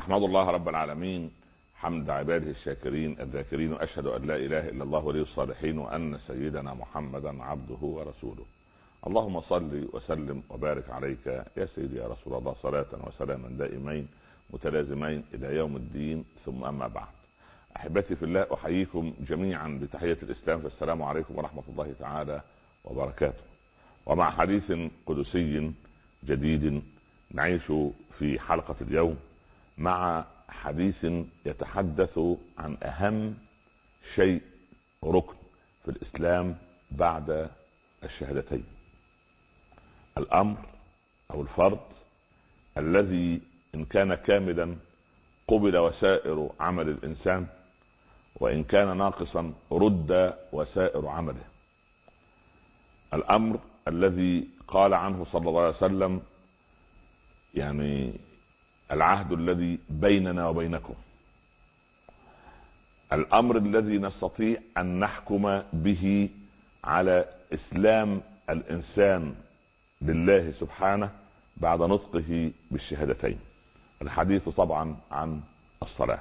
أحمد الله رب العالمين حمد عباده الشاكرين الذاكرين، وأشهد أن لا إله إلا الله ولي الصالحين، وأن سيدنا محمدا عبده ورسوله. اللهم صل وسلم وبارك عليك يا سيدي يا رسول الله، صلاة وسلاما دائمين متلازمين إلى يوم الدين، ثم أما بعد. أحبتي في الله، أحييكم جميعا بتحية الإسلام، فالسلام عليكم ورحمة الله تعالى وبركاته. ومع حديث قدسي جديد نعيش في حلقة اليوم مع حديث يتحدث عن أهم شيء، ركن في الإسلام بعد الشهادتين، الأمر أو الفرض الذي إن كان كاملا قبل وسائر عمل الإنسان، وإن كان ناقصا رد وسائر عمله. الأمر الذي قال عنه صلى الله عليه وسلم يعني العهد الذي بيننا وبينكم، الأمر الذي نستطيع أن نحكم به على إسلام الإنسان لله سبحانه بعد نطقه بالشهادتين. الحديث طبعا عن الصلاة.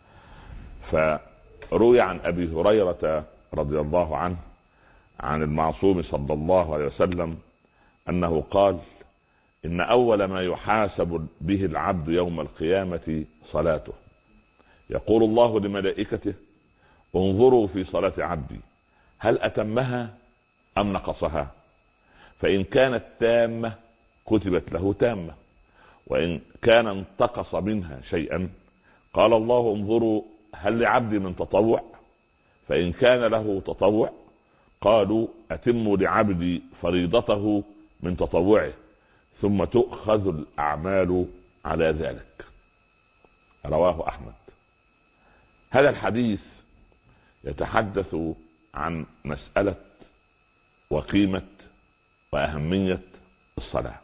فروي عن أبي هريرة رضي الله عنه عن المعصوم صلى الله عليه وسلم أنه قال: إن أول ما يحاسب به العبد يوم القيامة صلاته. يقول الله لملائكته: انظروا في صلاة عبدي هل أتمها أم نقصها؟ فإن كانت تامة كتبت له تامة، وإن كان انتقص منها شيئا قال الله: انظروا هل لعبدي من تطوع؟ فإن كان له تطوع قالوا: أتموا لعبدي فريضته من تطوعه، ثم تؤخذ الأعمال على ذلك. رواه أحمد. هذا الحديث يتحدث عن مسألة وقيمة وأهمية الصلاة.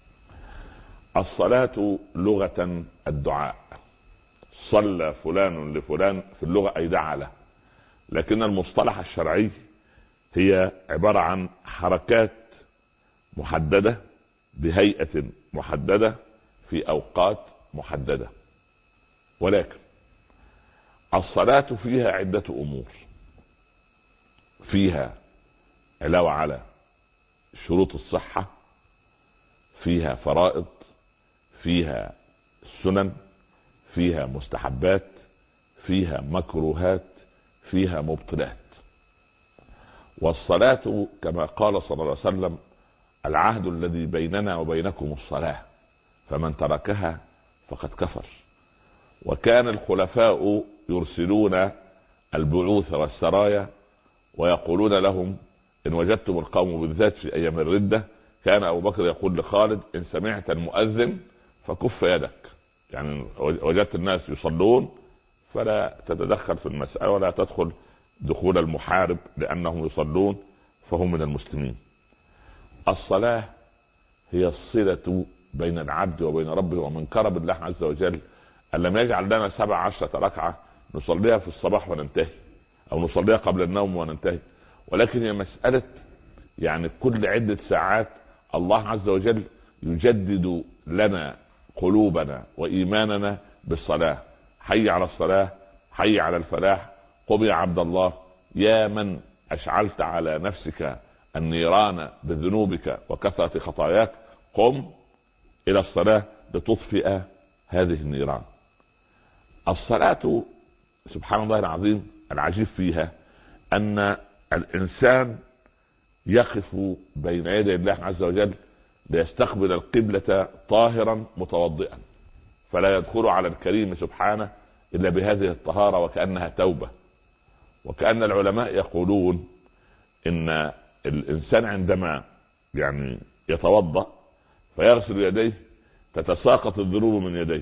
الصلاة لغة الدعاء، صلى فلان لفلان في اللغة أي دعا له، لكن المصطلح الشرعي هي عبارة عن حركات محددة بهيئة محددة في أوقات محددة. ولكن الصلاة فيها عدة أمور، فيها علاوة على شروط الصحة، فيها فرائض، فيها سنن، فيها مستحبات، فيها مكروهات، فيها مبطلات. والصلاة كما قال صلى الله عليه وسلم: العهد الذي بيننا وبينكم الصلاة، فمن تركها فقد كفر. وكان الخلفاء يرسلون البعوث والسرايا ويقولون لهم: إن وجدتم القوم بالذات في أيام الردة، كان أبو بكر يقول لخالد: إن سمعت المؤذن فكف يدك، يعني وجدت الناس يصلون فلا تتدخل في المسألة ولا تدخل دخول المحارب، لأنهم يصلون فهم من المسلمين. الصلاة هي الصلة بين العبد وبين ربه، ومن كرم الله عز وجل أن لم يجعل لنا 17 ركعة نصليها في الصباح وننتهي، أو نصليها قبل النوم وننتهي، ولكن هي مسألة يعني كل عدة ساعات الله عز وجل يجدد لنا قلوبنا وإيماننا بالصلاة. حي على الصلاة، حي على الفلاح، قم يا عبد الله، يا من أشعلت على نفسك النيران بذنوبك وكثرة خطاياك، قم إلى الصلاة لتطفئ هذه النيران. الصلاة سبحان الله العظيم العجيب فيها أن الإنسان يقف بين يدي الله عز وجل ليستقبل القبلة طاهرا متوضئا، فلا يدخل على الكريم سبحانه إلا بهذه الطهارة، وكأنها توبة. وكأن العلماء يقولون إن الإنسان عندما يعني يتوضأ فيغسل يديه تتساقط الذنوب من يديه،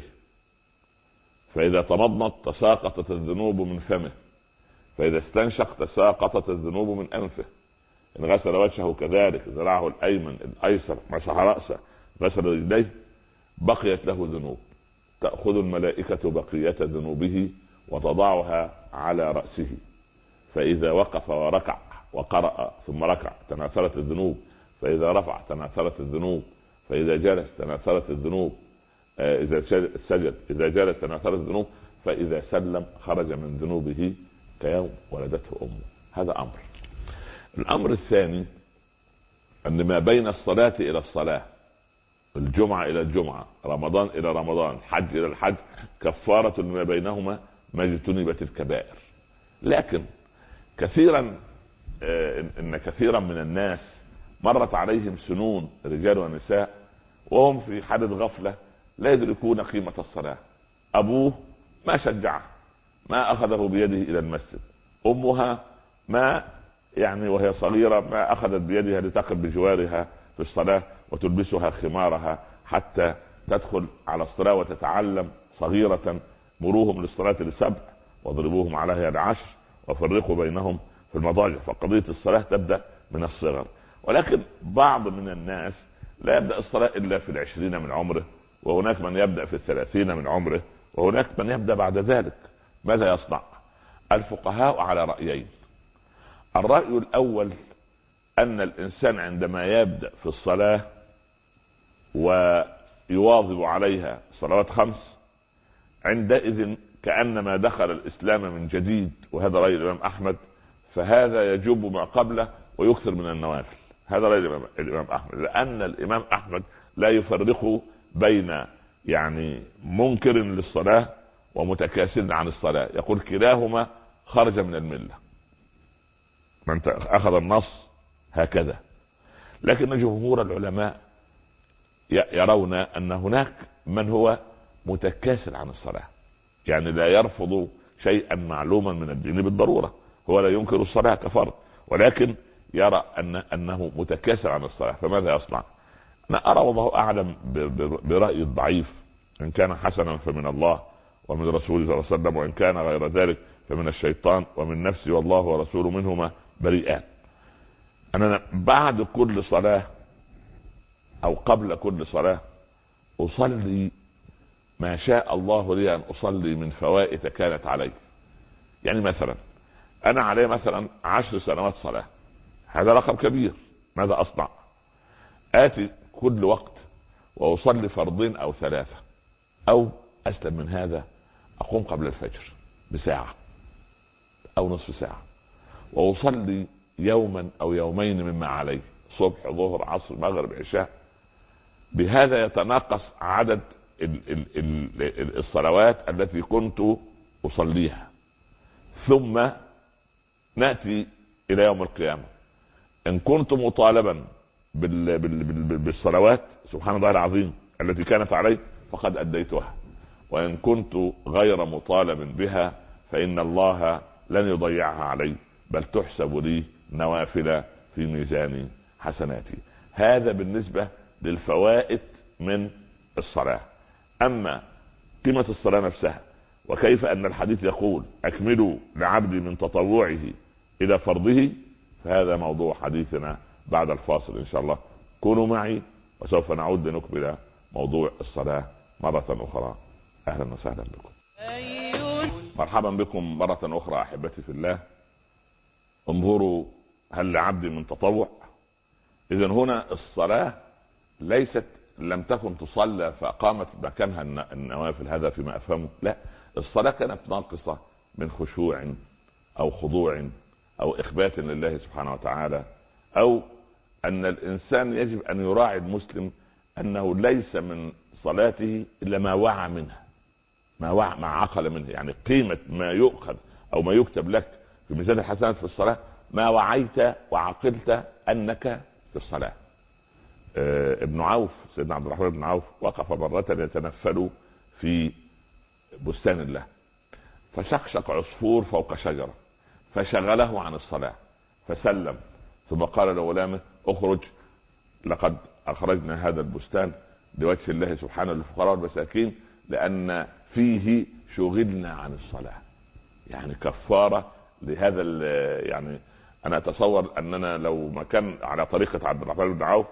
فإذا تمضمض تساقطت الذنوب من فمه، فإذا استنشق تساقطت الذنوب من أنفه، إن غسل وجهه كذلك، ذراعه الأيمن الأيسر، مسح رأسه، غسل رجليه، بقيت له ذنوب، تأخذ الملائكة بقية ذنوبه وتضعها على رأسه، فإذا وقف وركع وقرأ ثم ركع تناثرت الذنوب، فإذا رفع تناثرت الذنوب، فإذا جلس تناثرت الذنوب. إذا سجد إذا جلس تناثرت الذنوب، فإذا سلم خرج من ذنوبه كيوم ولدته أمه. هذا أمر. الأمر الثاني أن ما بين الصلاة إلى الصلاة، الجمعة إلى الجمعة، رمضان إلى رمضان، حج إلى الحج، كفارة لما بينهما ما اجتنبت الكبائر. لكن كثيرا إن كثيرا من الناس مرت عليهم سنون، رجال ونساء، وهم في حالة غفلة لا يدركون قيمة الصلاة. أبوه ما شجعه، ما أخذه بيده إلى المسجد. أمها ما يعني وهي صغيرة ما أخذت بيدها لتقف بجوارها في الصلاة وتلبسها خمارها حتى تدخل على الصلاة وتتعلم صغيرة: مروهم للصلاة ل7 واضربوهم عليها ل10 وفرقوا بينهم في المضاجع. فقضية الصلاة تبدأ من الصغر. ولكن بعض من الناس لا يبدأ الصلاة إلا في 20 من عمره، وهناك من يبدأ في 30 من عمره، وهناك من يبدأ بعد ذلك. ماذا يصنع؟ الفقهاء على رأيين. الرأي الأول أن الإنسان عندما يبدأ في الصلاة ويواظب عليها صلوات 5، عندئذ كأنما دخل الإسلام من جديد، وهذا رأي الإمام أحمد، فهذا يجب ما قبله ويكثر من النوافل. هذا رأي الإمام أحمد، لأن الإمام أحمد لا يفرق بين يعني منكر للصلاة ومتكاسل عن الصلاة، يقول كلاهما خرج من الملة. من أخذ النص هكذا. لكن جمهور العلماء يرون أن هناك من هو متكاسل عن الصلاة، يعني لا يرفض شيئا معلوما من الدين بالضرورة، هو لا ينكر الصلاة كفرض، ولكن يرى أنه متكاسل عن الصلاة. فماذا يصنع؟ أنا أرى والله أعلم برأيي الضعيف، إن كان حسنا فمن الله ومن رسوله صلى الله عليه وسلم، وإن كان غير ذلك فمن الشيطان ومن نفسي، والله ورسوله منهما بريئان. أنا بعد كل صلاة أو قبل كل صلاة أصلي ما شاء الله لي أن أصلي من فوائد كانت علي. يعني مثلا أنا علي مثلا 10 سنوات صلاة، هذا رقم كبير. ماذا أصنع؟ آتي كل وقت وأصلي فرضين أو 3، أو أسلم من هذا أقوم قبل الفجر بساعة أو نصف ساعة وأصلي يوما أو يومين مما علي، صبح ظهر عصر مغرب عشاء. بهذا يتناقص عدد الصلوات التي كنت أصليها. ثم نأتي إلى يوم القيامة، إن كنت مطالبا بالصلوات سبحان الله العظيم التي كانت علي فقد أديتها، وإن كنت غير مطالب بها فإن الله لن يضيعها علي، بل تحسب لي نوافل في ميزان حسناتي. هذا بالنسبة للفوائد من الصلاة. أما قيمة الصلاة نفسها، وكيف أن الحديث يقول أكملوا لعبدي من تطوعه إلى فرضه، فهذا موضوع حديثنا بعد الفاصل إن شاء الله. كونوا معي وسوف نعود لنكمل موضوع الصلاة مرة أخرى. أهلا وسهلا بكم، مرحبا بكم مرة أخرى أحبتي في الله. انظروا، هل لعبدي من تطوع؟ إذن هنا الصلاة ليست لم تكن تصلى فقامت مكانها النوافل، هذا فيما أفهمه. لا، الصلاة كانت ناقصة من خشوع أو خضوع أو إخبات لله سبحانه وتعالى، أو أن الإنسان يجب أن يراعي المسلم أنه ليس من صلاته إلا ما وعى منها، ما عقل منه. يعني قيمة ما يؤخذ أو ما يكتب لك في ميزان الحسنات في الصلاة ما وعيت وعقلت أنك في الصلاة. ابن عوف، سيدنا عبد الرحمن بن عوف، وقف مرة يتنفل في بستان الله، فشقشق عصفور فوق شجرة فشغله عن الصلاة، فسلم ثم قال لغلامه اخرج، لقد أخرجنا هذا البستان لوجه الله سبحانه للفقراء والمساكين لأن فيه شغلنا عن الصلاة. يعني كفارة لهذا. يعني أنا أتصور أننا لو ما كان على طريقة عبد الرحمن بن عوف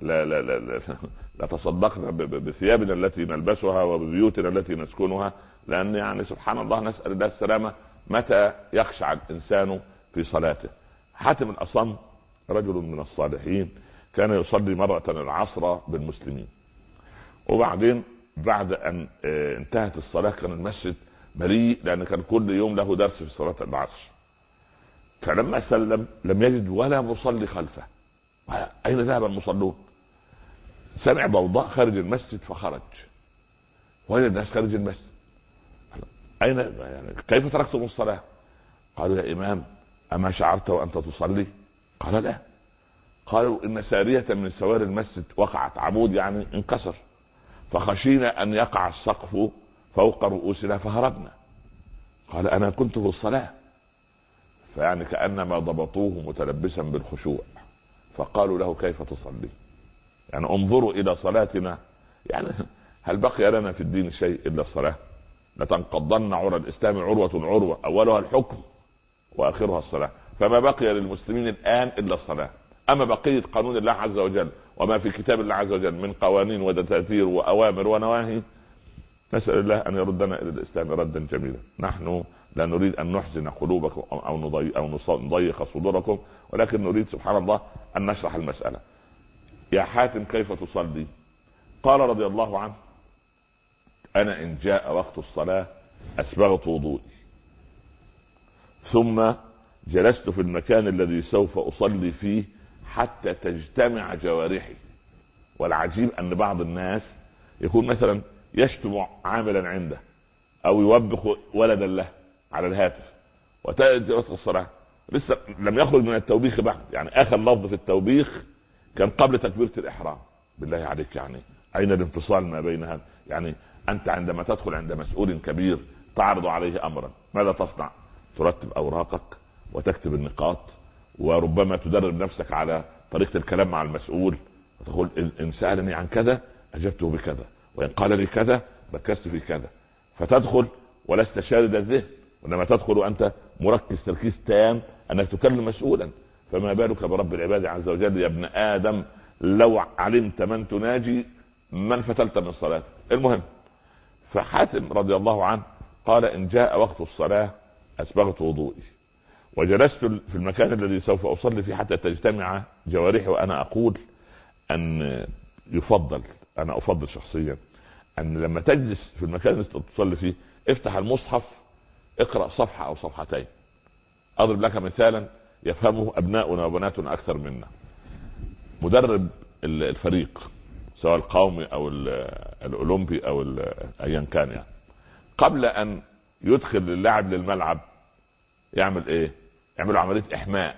لا تصدقنا بثيابنا التي نلبسها وببيوتنا التي نسكنها، لأن يعني سبحان الله نسأل الله السلامة متى يخشع الإنسان في صلاته. حاتم الأصم رجل من الصالحين كان يصلي مرة العصر بالمسلمين، وبعدين بعد ان انتهت الصلاة كان المسجد مليء، لان كان كل يوم له درس في صلاة العصر. فلما سلم لم يجد ولا مصلي خلفه. اين ذهب المصلون؟ سمع ضوضاء خارج المسجد فخرج، وجد الناس خارج المسجد. اين يعني كيف تركتم الصلاة؟ قالوا يا امام اما شعرت وانت تصلي؟ قال لا. قالوا ان سارية من سواري المسجد وقعت، عمود يعني انكسر، فخشينا ان يقع السقف فوق رؤوسنا فهربنا. قال انا كنت في الصلاة. فيعني كأنما ضبطوه متلبسا بالخشوع، فقالوا له كيف تصلي؟ يعني انظروا الى صلاتنا، يعني هل بقي لنا في الدين شيء الا الصلاة؟ لتنقضن عرى الاسلام عروة عروة، اولها الحكم واخرها الصلاة. فما بقي للمسلمين الان الا الصلاة. اما بقية قانون الله عز وجل وما في كتاب الله عز وجل من قوانين ودساتير واوامر ونواهي، نسأل الله ان يردنا الى الاسلام ردا جميلا. نحن لا نريد ان نحزن قلوبكم او نضيق صدوركم، ولكن نريد سبحان الله ان نشرح المسألة. يا حاتم كيف تصلي؟ قال رضي الله عنه انا ان جاء وقت الصلاة اسبغت وضوئي، ثم جلست في المكان الذي سوف اصلي فيه حتى تجتمع جوارحي. والعجيب ان بعض الناس يكون مثلا يشتم عاملا عنده او يوبخ ولدا له على الهاتف، وتأتي وقت الصلاة لسه لم يخرج من التوبيخ بعد، يعني اخر لفظ في التوبيخ كان قبل تكبيرة الاحرام. بالله عليك يعني اين الانفصال ما بين هذا؟ يعني انت عندما تدخل عند مسؤول كبير تعرض عليه امرا، ماذا تصنع؟ ترتب اوراقك وتكتب النقاط، وربما تدرب نفسك على طريقة الكلام مع المسؤول، وتقول ان سألني عن كذا اجبته بكذا، وان قال لي كذا ركزت في كذا. فتدخل ولست شارد الذهن، وانما تدخل وانت مركز تركيز تام انك تكلم مسؤولا. فما بالك برب العباد عز وجل؟ يا ابن ادم لو علمت من تناجي من فتلت من صلاتك. المهم، فحاتم رضي الله عنه قال ان جاء وقت الصلاة اسبغت وضوئي وجلست في المكان الذي سوف اصلي فيه حتى تجتمع جوارحي. وانا اقول ان يفضل، انا افضل شخصيا ان لما تجلس في المكان الذي تصلي فيه افتح المصحف، اقرأ صفحة او صفحتين. اضرب لك مثالا يفهمه ابناؤنا وبناتنا اكثر منا. مدرب الفريق سواء القومي او الاولمبي او ايا كان، يعني قبل ان يدخل اللاعب للملعب يعمل ايه؟ يعمل عملية احماء،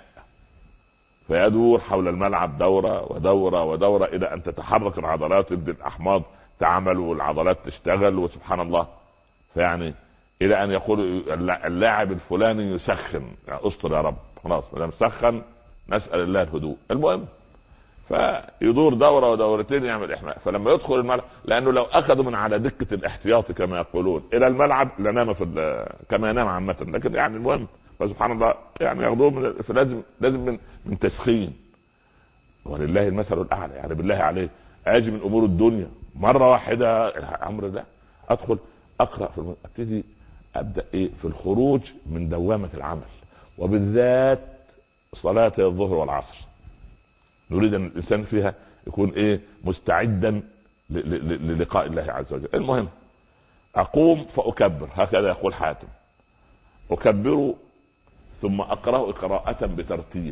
فيدور حول الملعب دورة ودورة ودورة الى ان تتحرك العضلات ويبدأ الاحماض تعمل والعضلات تشتغل، وسبحان الله. فيعني الى ان يقول اللاعب الفلاني يسخن، يعني استر يا رب خلاص ما مسخن نسأل الله الهدوء. المهم فيدور دورة ودورتين يعمل احماء. فلما يدخل الملعب، لانه لو اخذوا من على دكة الاحتياطي كما يقولون الى الملعب لنام كما ينام عامة، لكن يعني المهم فسبحان الله يعني ياخذوه لازم من تسخين. ولله المثل الاعلى. يعني بالله عليه اجي من امور الدنيا مرة واحدة الامر ده ادخل اقرأ ابتدي ابدأ ايه في الخروج من دوامة العمل، وبالذات صلاة الظهر والعصر نريد ان الانسان فيها يكون ايه مستعدا للقاء الله عز وجل. المهم اقوم فاكبر، هكذا يقول حاتم، اكبر ثم اقرأ قراءة بترتيل،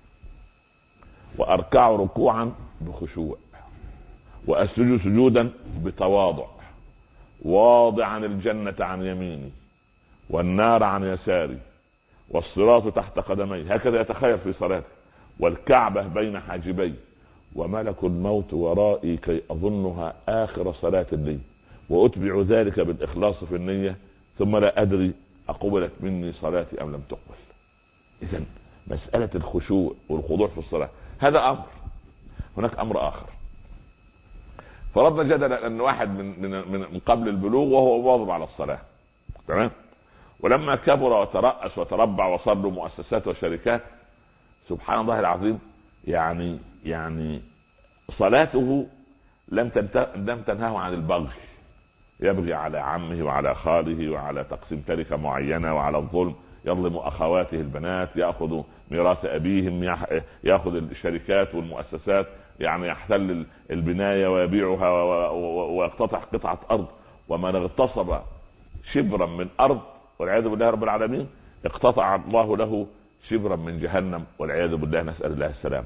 واركع ركوعا بخشوع، واسجد سجودا بتواضع، واضعا الجنة عن يميني والنار عن يساري والصراط تحت قدمي، هكذا يتخيل في صلاته، والكعبة بين حاجبي، وملك الموت ورائي كي اظنها اخر صلاة لي، واتبع ذلك بالاخلاص في النية، ثم لا ادري اقبلت مني صلاتي ام لم تقبل. اذا مسألة الخشوع والخضوع في الصلاة هذا امر. هناك امر اخر، فرضنا جدلا ان واحد من قبل البلوغ وهو واظب على الصلاة، تمام، ولما كبر وترأس وتربع وصار له مؤسسات وشركات، سبحان الله العظيم، يعني صلاته لم تنهه عن البغي، يبغي على عمه وعلى خاله وعلى تقسيم تركة معينة وعلى الظلم، يظلم اخواته البنات، ياخذ ميراث ابيهم، ياخذ الشركات والمؤسسات يعني يحتل البنايه ويبيعها ويقتطع قطعه ارض. ومن اغتصب شبرا من ارض والعياذ بالله رب العالمين اقتطع الله له شبرا من جهنم والعياذ بالله، نسأل الله السلامة.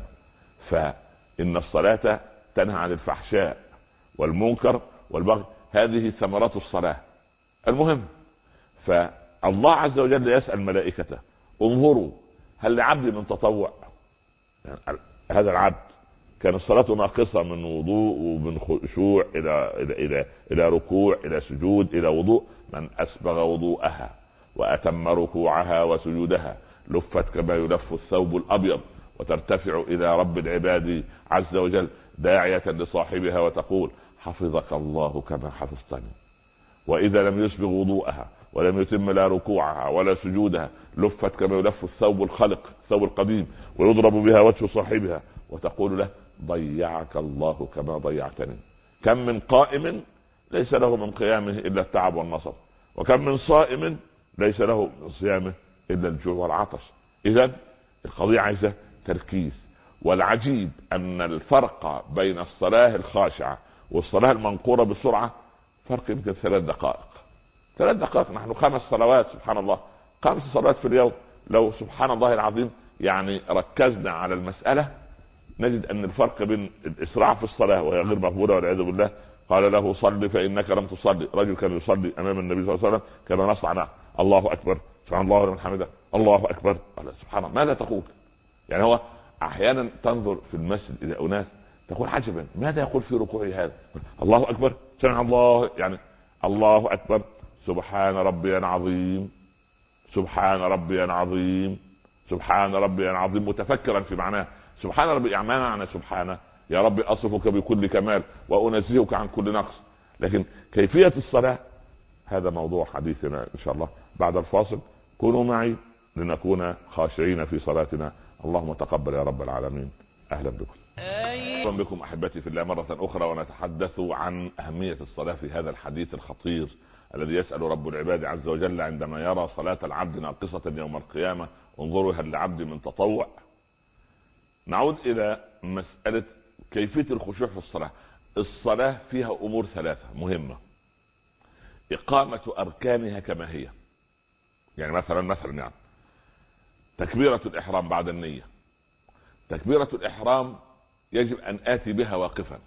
فإن الصلاة تنهى عن الفحشاء والمنكر والبغي، هذه ثمرات الصلاة. المهم، فالله عز وجل يسأل ملائكته انظروا هل لعبدي من تطوع؟ يعني هذا العبد كان الصلاة ناقصة من وضوء ومن خشوع إلى ركوع إلى سجود إلى وضوء. من أسبغ وضوءها وأتم ركوعها وسجودها لفت كما يلف الثوب الأبيض وترتفع إلى رب العباد عز وجل داعية لصاحبها وتقول حفظك الله كما حفظتني. وإذا لم يسبغ وضوءها ولم يتم لا ركوعها ولا سجودها لفت كما يلف الثوب الخلق الثوب القديم ويضرب بها وجه صاحبها وتقول له ضيعك الله كما ضيعتني. كم من قائم ليس له من قيامه إلا التعب والنصب، وكم من صائم ليس له من صيامه إلا الجوع والعطش. إذن القضية عايزة تركيز. والعجيب أن الفرق بين الصلاة الخاشعة والصلاة المنقورة بسرعة فرق يمكن 3 دقائق. 3 دقائق. نحن 5 صلوات سبحان الله، 5 صلوات في اليوم. لو سبحان الله العظيم يعني ركزنا على المسألة نجد أن الفرق بين الإسراع في الصلاة وهي غير مقبولة والعياذ بالله. قال له صل فإنك لم تصلي. رجل كان يصلي أمام النبي صلى الله عليه وسلم كما نصنع معه، الله أكبر سبحان الله ولمن حمده الله أكبر. قال سبحان الله ماذا تقول؟ يعني هو أحيانا تنظر في المسجد إلى أناس تقول عجبا ماذا يقول في ركوعه هذا؟ الله أكبر سمع الله، يعني الله أكبر سبحان ربي العظيم سبحان ربي العظيم سبحان ربي العظيم، متفكرا في معناه. سبحان ربي يعني ما معنى سبحانه؟ يا ربي أصفك بكل كمال وأنزهك عن كل نقص. لكن كيفية الصلاة هذا موضوع حديثنا إن شاء الله بعد الفاصل. كونوا معي لنكون خاشعين في صلاتنا. اللهم تقبل يا رب العالمين. أهلا بكم. أهلا بكم أحبتي في الله مرة أخرى، ونتحدث عن أهمية الصلاة في هذا الحديث الخطير الذي يسأل رب العباد عز وجل عندما يرى صلاة العبد ناقصة يوم القيامة انظروا هل لعبد من تطوع. نعود إلى مسألة كيفية الخشوع في الصلاة. الصلاة فيها أمور 3 مهمة: إقامة أركانها كما هي، يعني مثلا يعني تكبيرة الإحرام بعد النية. تكبيرة الإحرام يجب أن آتي بها واقفا،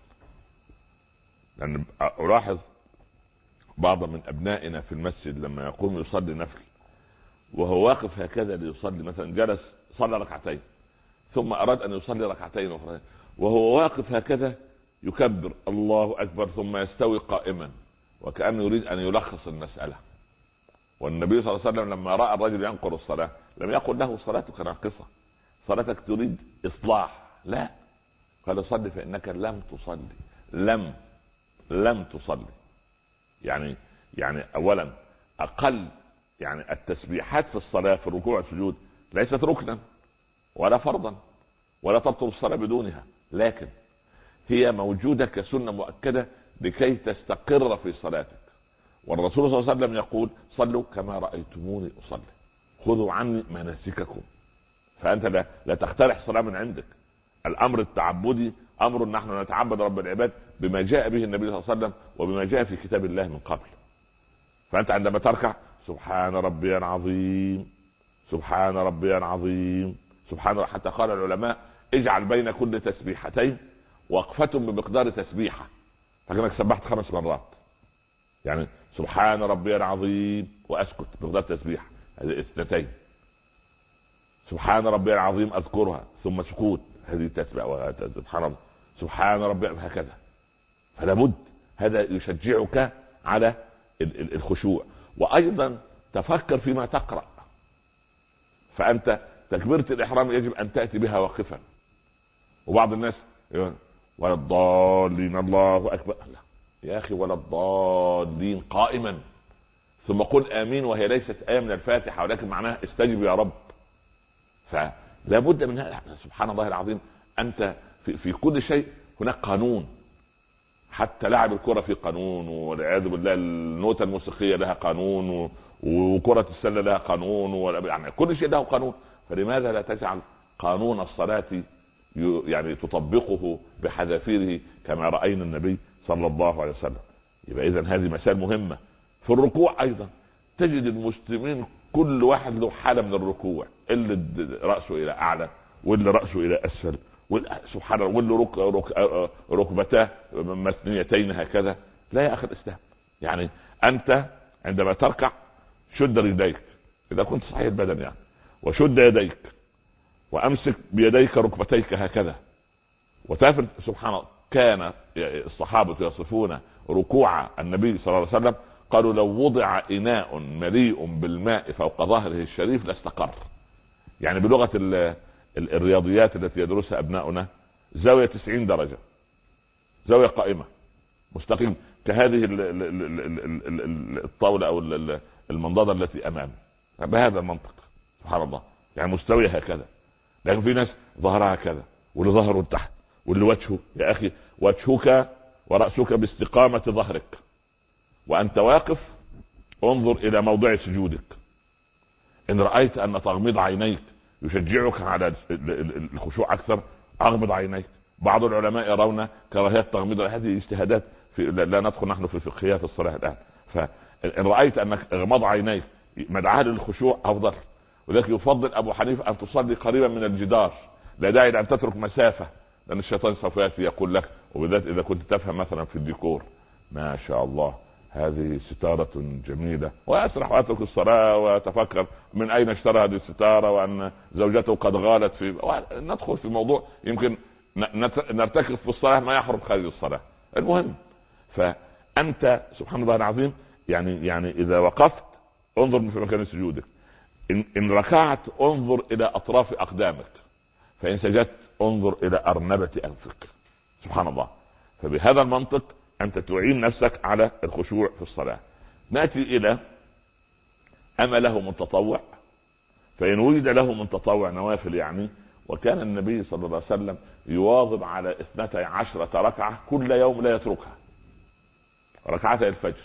لأن ألاحظ بعض من أبنائنا في المسجد لما يقوم يصلي نفل وهو واقف هكذا ليصلي، مثلا جلس صلى ركعتين ثم أراد أن يصلي ركعتين أخرى وهو واقف هكذا يكبر الله أكبر ثم يستوي قائما وكأنه يريد أن يلخص المسألة. والنبي صلى الله عليه وسلم لما رأى الرجل ينقر الصلاة لم يقل له صلاتك ناقصة، صلاتك تريد إصلاح، لا، قال صلي فإنك لم تصلي. لم تصلي يعني أولا أقل يعني التسبيحات في الصلاة في الركوع والسجود ليست ركنا ولا فرضا ولا تبطل الصلاة بدونها، لكن هي موجودة كسنة مؤكدة لكي تستقر في صلاتك. والرسول صلى الله عليه وسلم يقول صلوا كما رأيتموني أصلي خذوا عني مناسككم. فأنت لا تخترع صلاة من عندك. الأمر التعبدي أمر نحن نتعبد رب العباد بما جاء به النبي صلى الله عليه وسلم وبما جاء في كتاب الله من قبل. فأنت عندما تركع سبحان ربي العظيم سبحان ربي العظيم سبحان الله، حتى قال العلماء اجعل بين كل تسبيحتين وقفة بمقدار تسبيحة، فكأنك سبحت 5 مرات. يعني سبحان ربي العظيم وأسكت بمقدار تسبيحة، هذه 2. سبحان ربي العظيم أذكرها ثم سكوت، هذه تسبيحة. سبحان الله سبحان ربي هكذا. فلا بد هذا يشجعك على الخشوع. وأيضا تفكر فيما تقرأ. فأنت تكبيرة الإحرام يجب أن تأتي بها واقفا. وبعض الناس ولا الضالين الله أكبر، لا يا أخي ولا الضالين قائما ثم قل آمين، وهي ليست آية من الفاتحة ولكن معناها استجب يا رب. فلا بد من هذا. سبحان الله العظيم. أنت في كل شيء هناك قانون، حتى لعب الكرة في قانون، والعياذ بالله النوتة الموسيقية لها قانون، وكرة السلة لها قانون، يعني كل شيء له قانون. فلماذا لا تجعل قانون الصلاة يعني تطبقه بحذافيره كما رأينا النبي صلى الله عليه وسلم. يبقى إذن هذه مسائل مهمة. في الركوع أيضا تجد المسلمين كل واحد له حالة من الركوع، اللي رأسه إلى أعلى واللي رأسه إلى أسفل، سبحان الله، واللي ركبتاه مثنيتين هكذا. لا يا أخي الإسلام، يعني أنت عندما تركع شد رجليك إذا كنت صحيح البدن يعني، وشد يديك وأمسك بيديك ركبتيك هكذا وتافل. سبحان الله، كان الصحابة يصفون ركوع النبي صلى الله عليه وسلم، قالوا لو وضع إناء مليء بالماء فوق ظهره الشريف لاستقر. يعني بلغة الرياضيات التي يدرسها أبناؤنا، زاوية 90 درجة، زاوية قائمة مستقيم كهذه الطاولة أو المنضدة التي أمامي بهذا المنطق. سبحان الله، يعني مستوية هكذا. لكن في ناس ظهرها كذا، واللي ظهره تحت، واللي وجهه، يا أخي وجهك ورأسك باستقامة ظهرك، وأنت واقف انظر إلى موضع سجودك. إن رأيت أن تغميض عينيك يشجعك على الخشوع أكثر، أغمض عينيك. بعض العلماء يرون كراهية تغميض، هذه اجتهادات لا ندخل نحن في فقهيات الصلاة الآن. فإن رأيت أنك اغمض عينيك مدعاة للخشوع أفضل. ولكن يفضل أبو حنيفة أن تصلي قريبا من الجدار، لا داعي أن تترك مسافة، لأن الشيطان سوف يأتي يقول لك، وبالذات إذا كنت تفهم مثلا في الديكور، ما شاء الله هذه ستارة جميلة، وأسرح وأترك الصلاة وتفكر من أين اشترى هذه الستارة، وأن زوجته قد غالت في، ندخل في موضوع يمكن نرتكب في الصلاة ما يحرم خارج الصلاة. المهم، فأنت سبحان الله العظيم يعني إذا وقفت انظر في مكان سجودك، إن ركعت انظر إلى أطراف أقدامك، فإن سجدت انظر إلى أرنبة أنفك. سبحان الله. فبهذا المنطق أنت تعين نفسك على الخشوع في الصلاة. نأتي إلى أما له من تطوع، فإن وجد له من تطوع نوافل يعني، وكان النبي صلى الله عليه وسلم يواظب على 12 ركعة كل يوم لا يتركها، ركعتي الفجر،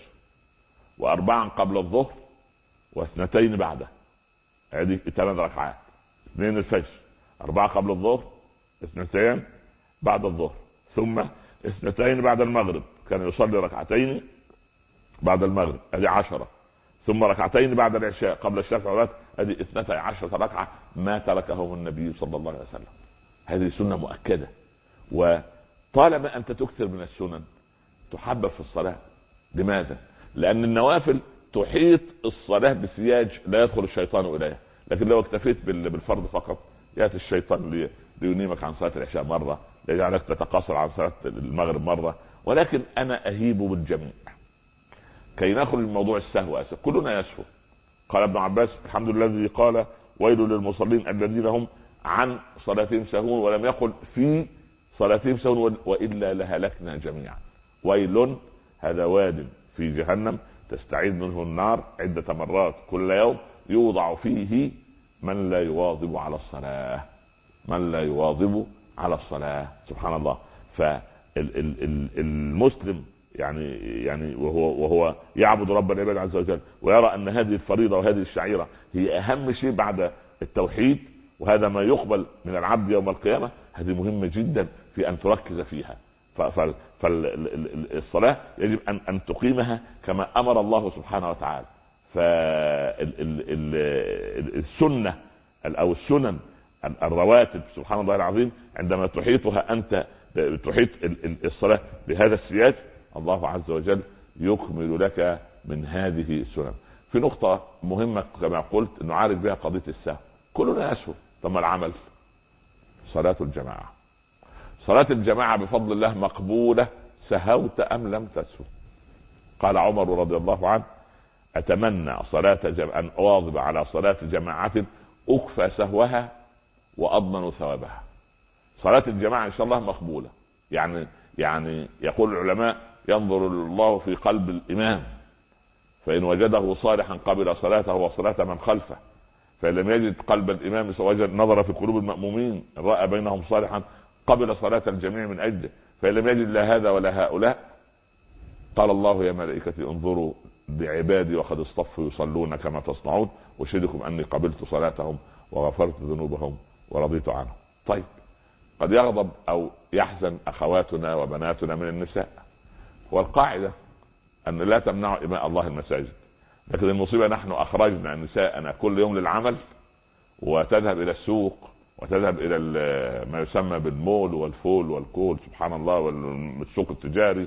و4 قبل الظهر، و2 بعده، هذه 8 ركعات، 2 الفجر، 4 قبل الظهر، 2 بعد الظهر، ثم 2 بعد المغرب، كان يصلي 2 بعد المغرب، هذه 10، ثم 2 بعد العشاء قبل الشفع والوتر، هذه 12 ركعة ما تركهم النبي صلى الله عليه وسلم. هذه سنة مؤكدة، وطالما أنت تكثر من السنن تحبب في الصلاة. لماذا؟ لأن النوافل تحيط الصلاة بسياج لا يدخل الشيطان إليها، لكن لو اكتفيت بالفرض فقط يأتي الشيطان لينيمك عن صلاة العشاء مرة، ليجعلك تتقاصر عن صلاة المغرب مرة. ولكن أنا أهيب بالجميع كي نخرج من موضوع السهو. كلنا يسهو. قال ابن عباس الحمد لله الذي قال ويل للمصلين الذين هم عن صلاتهم سهون، ولم يقل في صلاتهم سهون، وإلا لهلكنا جميعا. ويل هذا واد في جهنم تستعيذ منه النار عدة مرات كل يوم، يوضع فيه من لا يواظب على الصلاة، من لا يواظب على الصلاة. سبحان الله. فالمسلم يعني وهو يعبد رب العباد عز وجل، ويرى ان هذه الفريضة وهذه الشعيرة هي اهم شيء بعد التوحيد، وهذا ما يقبل من العبد يوم القيامة، هذه مهمة جدا في ان تركز فيها. فالصلاة يجب ان تقيمها كما امر الله سبحانه وتعالى. فالسنة او السنن الرواتب سبحان الله العظيم عندما تحيطها انت، تحيط الصلاة بهذا السياج، الله عز وجل يكمل لك من هذه السنن. في نقطة مهمة كما قلت نعالج بها قضية السهو. كلنا يسهو، ثم العمل صلاة الجماعة. صلاة الجماعة بفضل الله مقبولة سهوت أم لم تسهو. قال عمر رضي الله عنه أتمنى أن أواظب على صلاة جماعة أكفى سهوها وأضمن ثوابها. صلاة الجماعة إن شاء الله مقبولة. يعني يقول العلماء ينظر الله في قلب الإمام، فإن وجده صالحا قبل صلاته وصلاة من خلفه، فإن لم يجد قلب الإمام وجد نظر في قلوب المأمومين رأى بينهم صالحا قبل صلاة الجميع من أجله، فإن لم يجد لا هذا ولا هؤلاء قال الله يا ملائكتي انظروا بعبادي وقد اصطفوا يصلون كما تصنعون أشهدكم أني قبلت صلاتهم وغفرت ذنوبهم ورضيت عنهم. طيب قد يغضب او يحزن اخواتنا وبناتنا من النساء، والقاعدة ان لا تمنعوا اماء الله المساجد. لكن المصيبة نحن اخرجنا نساءنا كل يوم للعمل، وتذهب الى السوق، وتذهب الى ما يسمى بالمول والفول والكول، سبحان الله، والسوق التجاري،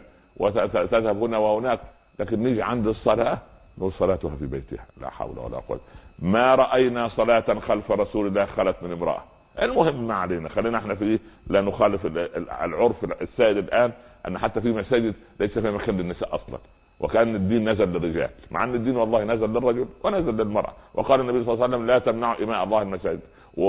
وتذهب هنا وهناك. لكن نيجي عند الصلاة نقول صلاتها في بيتها، لا حول ولا قوة. ما رأينا صلاة خلف رسول الله خلت من امرأة. المهم ما علينا، خلينا احنا في لا نخالف العرف السائد الآن، ان حتى في مساجد ليس في مكان للنساء اصلا، وكأن الدين نزل للرجال، مع ان الدين والله نزل للرجل ونزل للمرأة. وقال النبي صلى الله عليه وسلم لا تمنعوا إماء الله المساجد،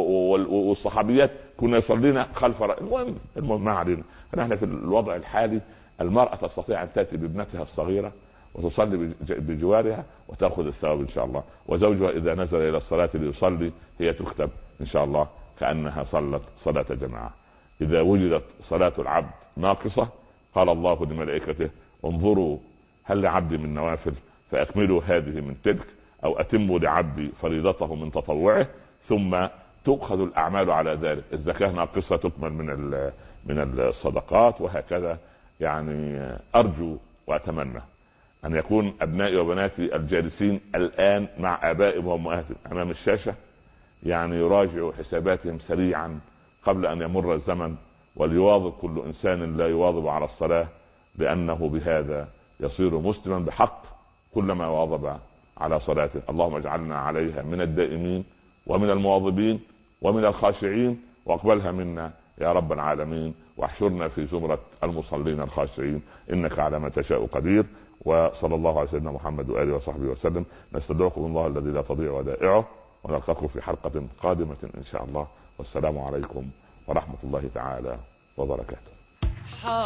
والصحابيات كنا يصلين خلف المهم ما علينا. فنحن في الوضع الحالي المرأة تستطيع ان تأتي بابنتها الصغيرة وتصلي بجوارها وتأخذ الثواب ان شاء الله، وزوجها اذا نزل الى الصلاة ليصلي هي تكتب ان شاء الله كأنها صلت صلاة جماعة. اذا وجدت صلاة العبد ناقصة قال الله لملائكته انظروا هل لعبدي من نوافل فاكملوا هذه من تلك، او اتموا لعبدي فريضته من تطوعه، ثم تؤخذ الاعمال على ذلك. الزكاة ناقصة تكمل من الصدقات، وهكذا. يعني ارجو واتمنى ان يكون ابنائي وبناتي الجالسين الان مع ابائهم وامهاتهم امام الشاشة يعني يراجعوا حساباتهم سريعا قبل ان يمر الزمن، وليواظب كل انسان لا يواظب على الصلاة، لانه بهذا يصير مسلما بحق كلما واظب على صلاته. اللهم اجعلنا عليها من الدائمين ومن المواظبين ومن الخاشعين، واقبلها منا يا رب العالمين، واحشرنا في زمرة المصلين الخاشعين، انك على ما تشاء قدير. وصلى الله على سيدنا محمد وآله وصحبه وسلم. نستودعكم الله الذي لا تضيع ودائعه، ونلقاكم في حلقة قادمة ان شاء الله، والسلام عليكم ورحمة الله تعالى وبركاته.